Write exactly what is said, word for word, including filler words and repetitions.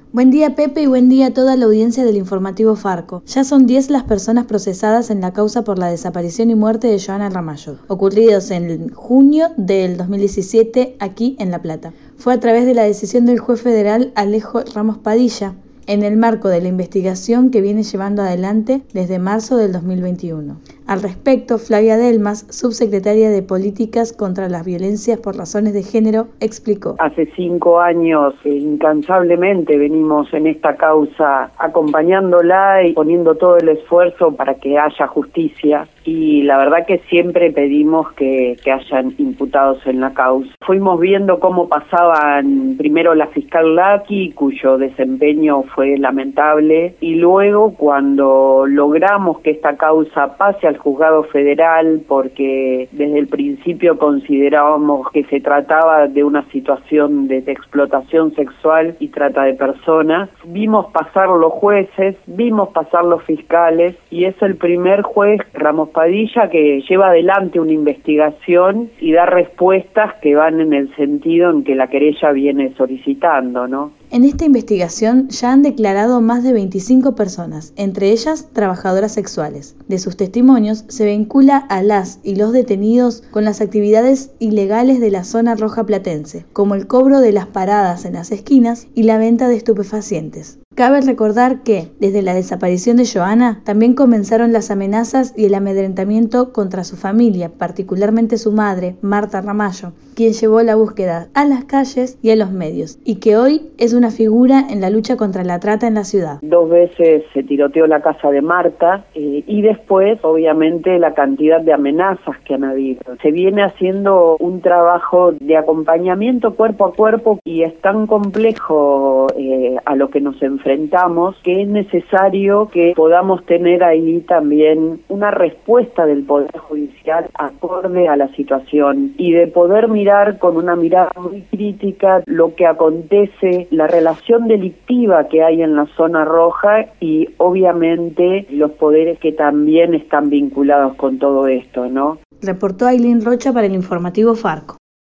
Buen día, Pepe, y buen día a toda la audiencia del informativo Farco. Ya son diez las personas procesadas en la causa por la desaparición y muerte de Johanna Ramallo, ocurridos en junio del dos mil diecisiete aquí en La Plata. Fue a través de la decisión del juez federal Alejo Ramos Padilla, en el marco de la investigación que viene llevando adelante desde marzo del dos mil veintiuno. Al respecto, Flavia Delmas, subsecretaria de Políticas contra las Violencias por Razones de Género, explicó. Hace cinco años, eh, incansablemente, venimos en esta causa acompañándola y poniendo todo el esfuerzo para que haya justicia. Y la verdad que siempre pedimos que, que hayan imputados en la causa. Fuimos viendo cómo pasaban primero la fiscal Laki, cuyo desempeño fue lamentable, y luego cuando logramos que esta causa pase al juzgado federal, porque desde el principio considerábamos que se trataba de una situación de, de explotación sexual y trata de personas, vimos pasar los jueces, vimos pasar los fiscales, y es el primer juez, Ramos Padilla, que lleva adelante una investigación y da respuestas que van en el sentido en que la querella viene solicitando, ¿no? En esta investigación ya han declarado más de veinticinco personas, entre ellas trabajadoras sexuales. De sus testimonios se vincula a las y los detenidos con las actividades ilegales de la zona roja platense, como el cobro de las paradas en las esquinas y la venta de estupefacientes. Cabe recordar que, desde la desaparición de Johanna, también comenzaron las amenazas y el amedrentamiento contra su familia, particularmente su madre, Marta Ramallo, quien llevó la búsqueda a las calles y a los medios, y que hoy es una figura en la lucha contra la trata en la ciudad. Dos veces se tiroteó la casa de Marta eh, y después, obviamente, la cantidad de amenazas que han habido. Se viene haciendo un trabajo de acompañamiento cuerpo a cuerpo y es tan complejo eh, a lo que nos enfrentamos que es necesario que podamos tener ahí también una respuesta del Poder Judicial acorde a la situación y de poder mirar con una mirada muy crítica lo que acontece, la relación delictiva que hay en la zona roja y obviamente los poderes que también están vinculados con todo esto, ¿no? Reportó Ailín Rocha para el informativo Farco.